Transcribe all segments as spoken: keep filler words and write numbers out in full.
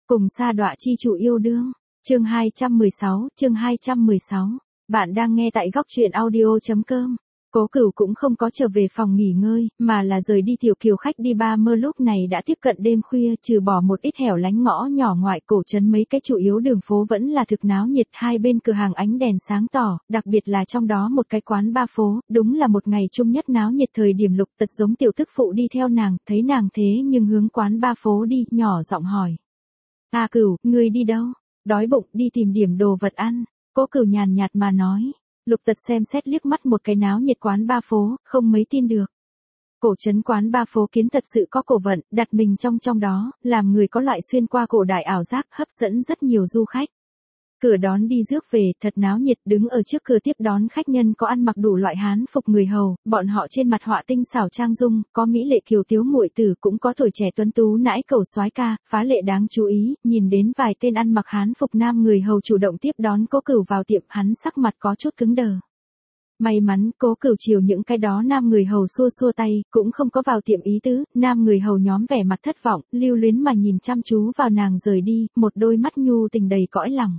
Cùng sa đọa chi chủ yêu đương. Chương hai trăm mười sáu, chương hai trăm mười sáu. Bạn đang nghe tại góc truyện audio chấm com. Cố Cửu cũng không có trở về phòng nghỉ ngơi, mà là rời đi tiểu kiều khách đi ba mơ. Lúc này đã tiếp cận đêm khuya, trừ bỏ một ít hẻo lánh ngõ nhỏ ngoại cổ trấn, mấy cái chủ yếu đường phố vẫn là thực náo nhiệt, hai bên cửa hàng ánh đèn sáng tỏ, đặc biệt là trong đó một cái quán ba phố, đúng là một ngày chung nhất náo nhiệt thời điểm. Lục Tật giống tiểu tức phụ đi theo nàng, thấy nàng thế nhưng hướng quán ba phố đi, nhỏ giọng hỏi. A Cửu, ngươi đi đâu? Đói bụng, đi tìm điểm đồ vật ăn. Cố Cửu nhàn nhạt mà nói. Lục Tật xem xét liếc mắt một cái náo nhiệt quán ba phố, không mấy tin được. Cổ trấn quán ba phố kiến thật sự có cổ vận, đặt mình trong trong đó, làm người có loại xuyên qua cổ đại ảo giác, hấp dẫn rất nhiều du khách. Cửa đón đi rước về, thật náo nhiệt, đứng ở trước cửa tiếp đón khách nhân có ăn mặc đủ loại hán phục người hầu, bọn họ trên mặt họa tinh xảo trang dung, có mỹ lệ kiều tiếu muội tử, cũng có tuổi trẻ tuấn tú nãi cầu soái ca, phá lệ đáng chú ý. Nhìn đến vài tên ăn mặc hán phục nam người hầu chủ động tiếp đón Cố Cửu vào tiệm, hắn sắc mặt có chút cứng đờ. May mắn Cố Cửu chiều những cái đó nam người hầu xua xua tay, cũng không có vào tiệm ý tứ. Nam người hầu nhóm vẻ mặt thất vọng, lưu luyến mà nhìn chăm chú vào nàng rời đi, một đôi mắt nhu tình đầy cõi lòng.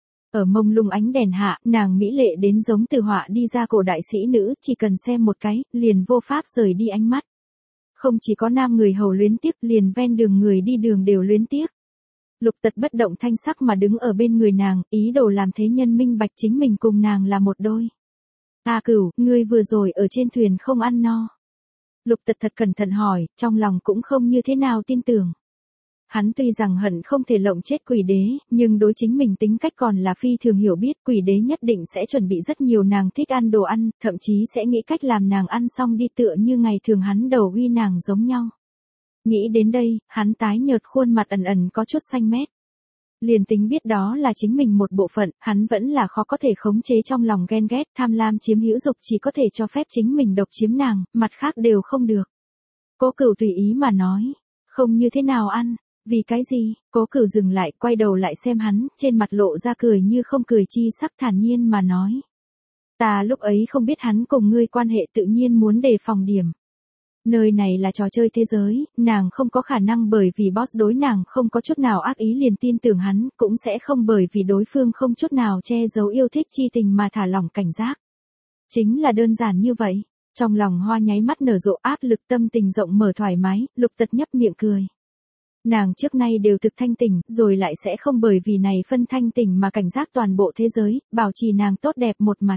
Ở mông lung ánh đèn hạ, nàng mỹ lệ đến giống từ họa đi ra cổ đại sĩ nữ, chỉ cần xem một cái, liền vô pháp rời đi ánh mắt. Không chỉ có nam người hầu luyến tiếc, liền ven đường người đi đường đều luyến tiếc. Lục Tật bất động thanh sắc mà đứng ở bên người nàng, ý đồ làm thế nhân minh bạch chính mình cùng nàng là một đôi. A Cửu, ngươi vừa rồi ở trên thuyền không ăn no. Lục Tật thật cẩn thận hỏi, trong lòng cũng không như thế nào tin tưởng. Hắn tuy rằng hận không thể lộng chết quỷ đế, nhưng đối chính mình tính cách còn là phi thường hiểu biết. Quỷ đế nhất định sẽ chuẩn bị rất nhiều nàng thích ăn đồ ăn, thậm chí sẽ nghĩ cách làm nàng ăn xong đi, tựa như ngày thường hắn đầu uy nàng giống nhau. Nghĩ đến đây, hắn tái nhợt khuôn mặt ẩn ẩn có chút xanh mét. Liền tính biết đó là chính mình một bộ phận, hắn vẫn là khó có thể khống chế trong lòng ghen ghét, tham lam chiếm hữu dục, chỉ có thể cho phép chính mình độc chiếm nàng, mặt khác đều không được. Cố Cửu tùy ý mà nói, không như thế nào ăn. Vì cái gì? Cố Cửu dừng lại, quay đầu lại xem hắn, trên mặt lộ ra cười như không cười chi sắc, thản nhiên mà nói. Ta lúc ấy không biết hắn cùng ngươi quan hệ, tự nhiên muốn đề phòng điểm. Nơi này là trò chơi thế giới, nàng không có khả năng bởi vì boss đối nàng không có chút nào ác ý liền tin tưởng hắn, cũng sẽ không bởi vì đối phương không chút nào che giấu yêu thích chi tình mà thả lỏng cảnh giác. Chính là đơn giản như vậy. Trong lòng hoa nháy mắt nở rộ áp lực, tâm tình rộng mở thoải mái, Lục Tật nhấp miệng cười. Nàng trước nay đều thực thanh tỉnh, rồi lại sẽ không bởi vì này phân thanh tỉnh mà cảnh giác toàn bộ thế giới, bảo trì nàng tốt đẹp một mặt.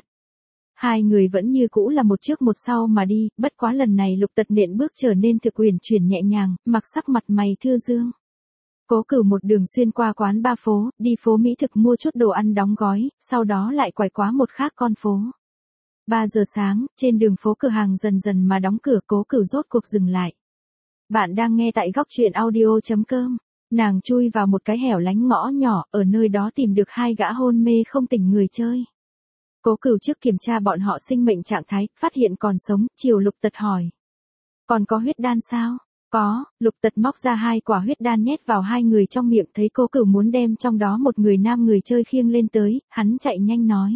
Hai người vẫn như cũ là một trước một sau mà đi, bất quá lần này Lục Tật nện bước trở nên thực uyển chuyển nhẹ nhàng, mặc sắc mặt mày thư dương. Cố Cửu một đường xuyên qua quán ba phố, đi phố mỹ thực mua chút đồ ăn đóng gói, sau đó lại quải qua một khác con phố. ba giờ sáng, trên đường phố cửa hàng dần dần mà đóng cửa, Cố Cửu rốt cuộc dừng lại. Bạn đang nghe tại góc truyện audio chấm com. Nàng chui vào một cái hẻo lánh ngõ nhỏ, ở nơi đó tìm được hai gã hôn mê không tỉnh người chơi. Cố Cửu trước kiểm tra bọn họ sinh mệnh trạng thái, phát hiện còn sống, chiều Lục Tật hỏi. Còn có huyết đan sao? Có. Lục Tật móc ra hai quả huyết đan nhét vào hai người trong miệng, thấy Cố Cửu muốn đem trong đó một người nam người chơi khiêng lên tới, hắn chạy nhanh nói.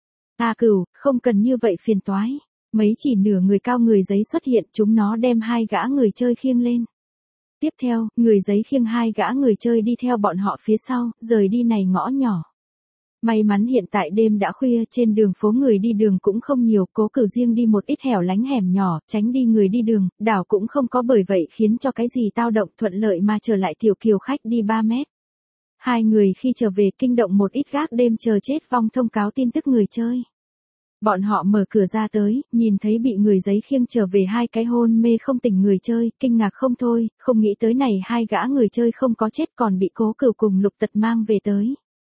A Cửu, không cần như vậy phiền toái. Mấy chỉ nửa người cao người giấy xuất hiện, chúng nó đem hai gã người chơi khiêng lên. Tiếp theo, người giấy khiêng hai gã người chơi đi theo bọn họ phía sau, rời đi này ngõ nhỏ. May mắn hiện tại đêm đã khuya, trên đường phố người đi đường cũng không nhiều, Cố Cửu riêng đi một ít hẻo lánh hẻm nhỏ, tránh đi người đi đường, đảo cũng không có bởi vậy khiến cho cái gì tao động, thuận lợi mà trở lại tiểu kiều khách đi ba mét. Hai người khi trở về kinh động một ít gác đêm chờ chết vong thông cáo tin tức người chơi. Bọn họ mở cửa ra tới, nhìn thấy bị người giấy khiêng trở về hai cái hôn mê không tỉnh người chơi, kinh ngạc không thôi, không nghĩ tới này hai gã người chơi không có chết còn bị Cố Cửu cùng Lục Tật mang về tới.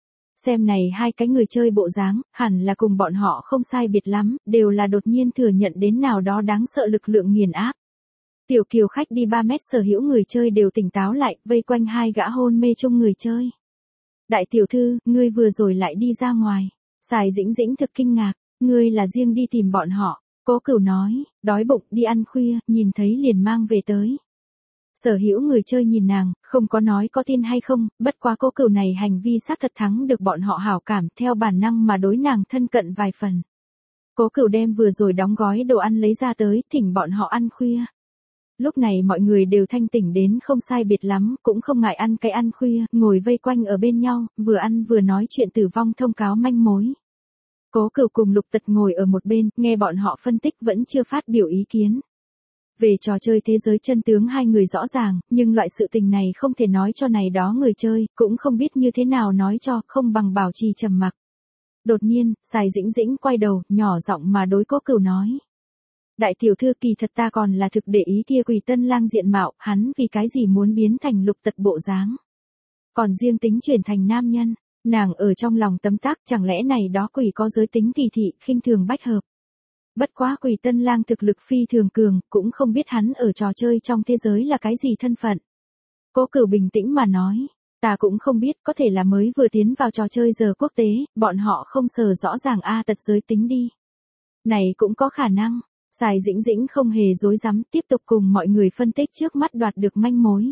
Xem này hai cái người chơi bộ dáng, hẳn là cùng bọn họ không sai biệt lắm, đều là đột nhiên thừa nhận đến nào đó đáng sợ lực lượng nghiền áp. Tiểu kiều khách đi ba mét sở hữu người chơi đều tỉnh táo lại, vây quanh hai gã hôn mê chung người chơi. Đại tiểu thư, ngươi vừa rồi lại đi ra ngoài. Sài Dĩnh Dĩnh thực kinh ngạc. Ngươi là riêng đi tìm bọn họ. Cố Cửu nói, đói bụng đi ăn khuya, nhìn thấy liền mang về tới. Sở hữu người chơi nhìn nàng, không có nói có tin hay không, bất quá Cố Cửu này hành vi xác thật thắng được bọn họ hảo cảm, theo bản năng mà đối nàng thân cận vài phần. Cố Cửu đem vừa rồi đóng gói đồ ăn lấy ra tới, thỉnh bọn họ ăn khuya. Lúc này mọi người đều thanh tỉnh đến không sai biệt lắm, cũng không ngại ăn cái ăn khuya, ngồi vây quanh ở bên nhau, vừa ăn vừa nói chuyện tử vong thông cáo manh mối. Cố Cửu cùng Lục Tật ngồi ở một bên, nghe bọn họ phân tích vẫn chưa phát biểu ý kiến. Về trò chơi thế giới chân tướng hai người rõ ràng, nhưng loại sự tình này không thể nói cho này đó người chơi, cũng không biết như thế nào nói cho, không bằng bảo trì trầm mặc. Đột nhiên, Sài Dĩnh Dĩnh quay đầu, nhỏ giọng mà đối Cố Cửu nói. Đại tiểu thư, kỳ thật ta còn là thực để ý kia Quỷ Tân Lang diện mạo, hắn vì cái gì muốn biến thành Lục Tật bộ dáng. Còn riêng tính chuyển thành nam nhân, nàng ở trong lòng tấm tắc, chẳng lẽ này đó quỷ có giới tính kỳ thị, khinh thường bách hợp. Bất quá Quỷ Tân Lang thực lực phi thường cường, cũng không biết hắn ở trò chơi trong thế giới là cái gì thân phận. Cố Cửu bình tĩnh mà nói, ta cũng không biết, có thể là mới vừa tiến vào trò chơi giờ quốc tế, bọn họ không sờ rõ ràng a tật giới tính đi. Này cũng có khả năng. Sài Dĩnh Dĩnh không hề dối rắm, tiếp tục cùng mọi người phân tích trước mắt đoạt được manh mối.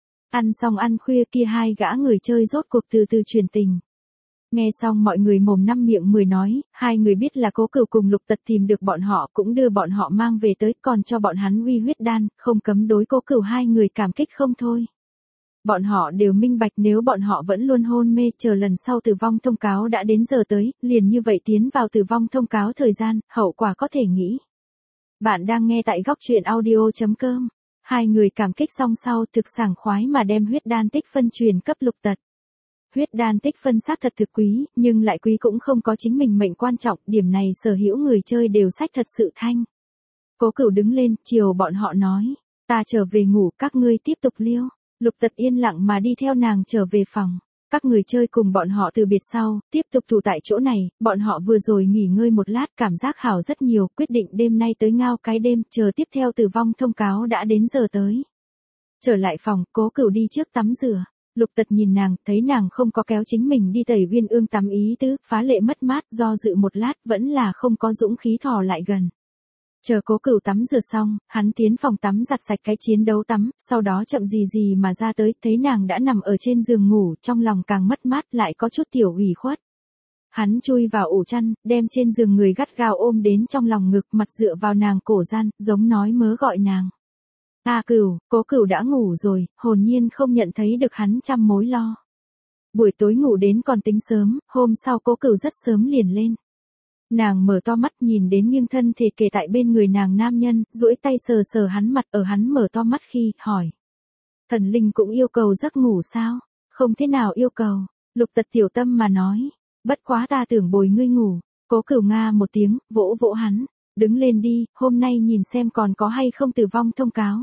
Ăn xong ăn khuya kia hai gã người chơi rốt cuộc từ từ truyền tình. Nghe xong mọi người mồm năm miệng mười nói, hai người biết là Cố Cửu cùng Lục Tật tìm được bọn họ, cũng đưa bọn họ mang về tới, còn cho bọn hắn uy huyết đan, không cấm đối Cố Cửu hai người cảm kích không thôi. Bọn họ đều minh bạch nếu bọn họ vẫn luôn hôn mê chờ lần sau tử vong thông cáo đã đến giờ tới, liền như vậy tiến vào tử vong thông cáo thời gian, hậu quả có thể nghĩ. Bạn đang nghe tại góc truyện audio.com. Hai người cảm kích xong sau thực sảng khoái mà đem huyết đan tích phân truyền cấp Lục Tật. Huyết đan tích phân xác thật thực quý, nhưng lại quý cũng không có chính mình mệnh quan trọng, điểm này sở hữu người chơi đều sách thật sự thanh. Cố Cửu đứng lên, chiều bọn họ nói, ta trở về ngủ, các ngươi tiếp tục liêu. Lục Tật yên lặng mà đi theo nàng trở về phòng. Các người chơi cùng bọn họ từ biệt sau, tiếp tục tụ tại chỗ này, bọn họ vừa rồi nghỉ ngơi một lát, cảm giác hảo rất nhiều, quyết định đêm nay tới ngao cái đêm, chờ tiếp theo tử vong thông cáo đã đến giờ tới. Trở lại phòng, Cố Cửu đi trước tắm rửa. Lục Tật nhìn nàng, thấy nàng không có kéo chính mình đi tẩy viên ương tắm ý tứ, phá lệ mất mát, do dự một lát, vẫn là không có dũng khí thò lại gần. Chờ Cố Cửu tắm rửa xong, hắn tiến phòng tắm giặt sạch cái chiến đấu tắm, sau đó chậm gì gì mà ra tới, thấy nàng đã nằm ở trên giường ngủ, trong lòng càng mất mát lại có chút tiểu ủy khuất. Hắn chui vào ổ chăn, đem trên giường người gắt gao ôm đến trong lòng ngực, mặt dựa vào nàng cổ gian, giống nói mớ gọi nàng. A Cửu, Cố Cửu đã ngủ rồi, hồn nhiên không nhận thấy được hắn trăm mối lo. Buổi tối ngủ đến còn tính sớm, hôm sau Cố Cửu rất sớm liền lên. Nàng mở to mắt nhìn đến nghiêng thân thể kề tại bên người nàng nam nhân, duỗi tay sờ sờ hắn mặt ở hắn mở to mắt khi, hỏi. Thần linh cũng yêu cầu giấc ngủ sao? Không thế nào yêu cầu, Lục Tật tiểu tâm mà nói. Bất quá ta tưởng bồi ngươi ngủ. Cố Cửu nga một tiếng, vỗ vỗ hắn. Đứng lên đi, hôm nay nhìn xem còn có hay không tử vong thông cáo.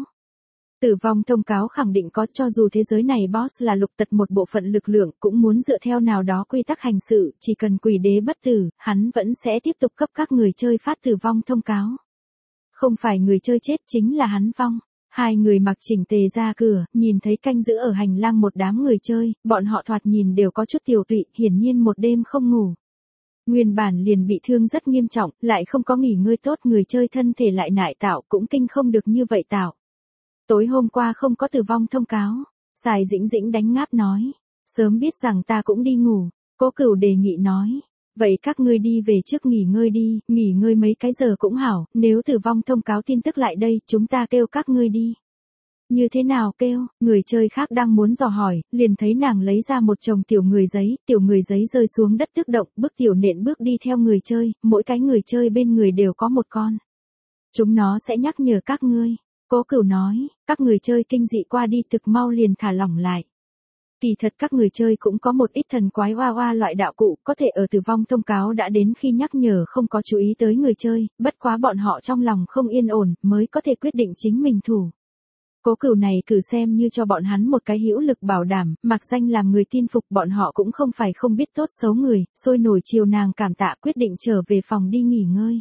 Tử vong thông cáo khẳng định có, cho dù thế giới này boss là Lục Tật một bộ phận lực lượng, cũng muốn dựa theo nào đó quy tắc hành sự, chỉ cần quỷ đế bất tử, hắn vẫn sẽ tiếp tục cấp các người chơi phát tử vong thông cáo. Không phải người chơi chết, chính là hắn vong. Hai người mặc chỉnh tề ra cửa, nhìn thấy canh giữ ở hành lang một đám người chơi, bọn họ thoạt nhìn đều có chút tiểu tụy, hiển nhiên một đêm không ngủ. Nguyên bản liền bị thương rất nghiêm trọng, lại không có nghỉ ngơi tốt, người chơi thân thể lại nại tạo, cũng kinh không được như vậy tạo. Tối hôm qua không có tử vong thông cáo. Sài Dĩnh Dĩnh đánh ngáp nói. Sớm biết rằng ta cũng đi ngủ. Cố Cửu đề nghị nói. Vậy các ngươi đi về trước nghỉ ngơi đi, nghỉ ngơi mấy cái giờ cũng hảo, nếu tử vong thông cáo tin tức lại đây, chúng ta kêu các ngươi đi. Như thế nào kêu, người chơi khác đang muốn dò hỏi, liền thấy nàng lấy ra một chồng tiểu người giấy, tiểu người giấy rơi xuống đất tức động, bước tiểu nện bước đi theo người chơi, mỗi cái người chơi bên người đều có một con. Chúng nó sẽ nhắc nhở các ngươi. Cố Cửu nói, các người chơi kinh dị qua đi thực mau liền thả lỏng lại. Kỳ thật các người chơi cũng có một ít thần quái oa oa loại đạo cụ, có thể ở tử vong thông cáo đã đến khi nhắc nhở không có chú ý tới người chơi, bất quá bọn họ trong lòng không yên ổn, mới có thể quyết định chính mình thủ. Cố Cửu này cử xem như cho bọn hắn một cái hữu lực bảo đảm, mặc danh làm người tin phục, bọn họ cũng không phải không biết tốt xấu người, sôi nổi chiều nàng cảm tạ, quyết định trở về phòng đi nghỉ ngơi.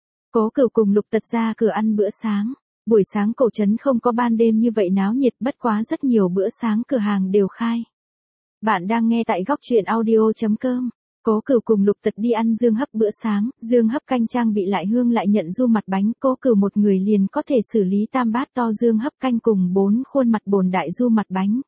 Cố Cửu cùng Lục Tật ra cửa ăn bữa sáng. Buổi sáng cổ trấn không có ban đêm như vậy náo nhiệt, bất quá rất nhiều bữa sáng cửa hàng đều khai. Bạn đang nghe tại góc truyện audio.com. Cố Cửu cùng Lục Tật đi ăn dương hấp bữa sáng, dương hấp canh trang bị lại hương lại nhận du mặt bánh, Cố Cửu một người liền có thể xử lý tam bát to dương hấp canh cùng bốn khuôn mặt bồn đại du mặt bánh.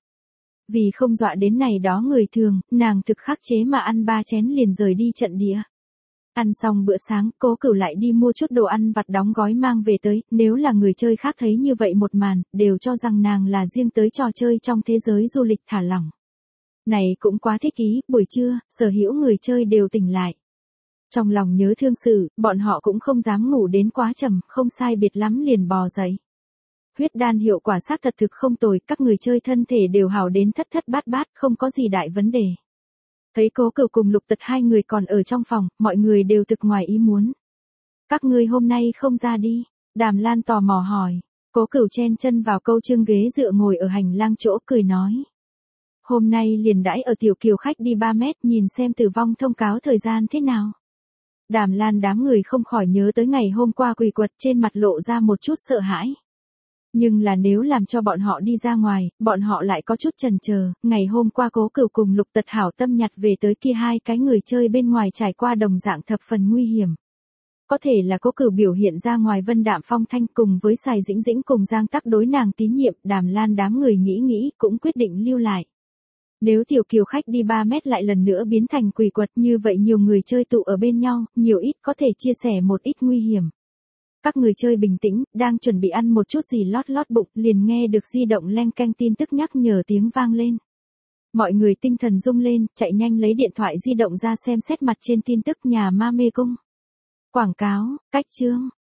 Vì không dọa đến này đó người thường, nàng thực khắc chế mà ăn ba chén liền rời đi trận địa. Ăn xong bữa sáng, Cố Cửu lại đi mua chút đồ ăn vặt đóng gói mang về tới, nếu là người chơi khác thấy như vậy một màn, đều cho rằng nàng là riêng tới trò chơi trong thế giới du lịch thả lỏng. Này cũng quá thích ý, buổi trưa, sở hữu người chơi đều tỉnh lại. Trong lòng nhớ thương sự, bọn họ cũng không dám ngủ đến quá trầm, không sai biệt lắm liền bò dậy. Huyết đan hiệu quả xác thật thực không tồi, các người chơi thân thể đều hảo đến thất thất bát bát, không có gì đại vấn đề. Thấy Cố Cửu cùng Lục Tật hai người còn ở trong phòng, mọi người đều thực ngoài ý muốn. Các ngươi hôm nay không ra đi, Đàm Lan tò mò hỏi. Cố Cửu chen chân vào câu chương ghế dựa ngồi ở hành lang chỗ cười nói. Hôm nay liền đãi ở tiểu kiều khách đi ba mét nhìn xem tử vong thông cáo thời gian thế nào. Đàm Lan đám người không khỏi nhớ tới ngày hôm qua quỳ quật trên mặt lộ ra một chút sợ hãi. Nhưng là nếu làm cho bọn họ đi ra ngoài, bọn họ lại có chút chần chờ. Ngày hôm qua Cố Cửu cùng Lục Tật hảo tâm nhặt về tới kia hai cái người chơi bên ngoài trải qua đồng dạng thập phần nguy hiểm. Có thể là Cố Cửu biểu hiện ra ngoài vân đạm phong thanh cùng với Sài Dĩnh Dĩnh cùng Giang Tắc đối nàng tín nhiệm, Đàm Lan đám người nghĩ nghĩ cũng quyết định lưu lại. Nếu tiểu kiều khách đi ba mét lại lần nữa biến thành quỷ quật như vậy nhiều người chơi tụ ở bên nhau, nhiều ít có thể chia sẻ một ít nguy hiểm. Các người chơi bình tĩnh, đang chuẩn bị ăn một chút gì lót lót bụng, liền nghe được di động leng keng tin tức nhắc nhở tiếng vang lên. Mọi người tinh thần rung lên, chạy nhanh lấy điện thoại di động ra xem xét mặt trên tin tức nhà ma mê cung. Quảng cáo, cách chương,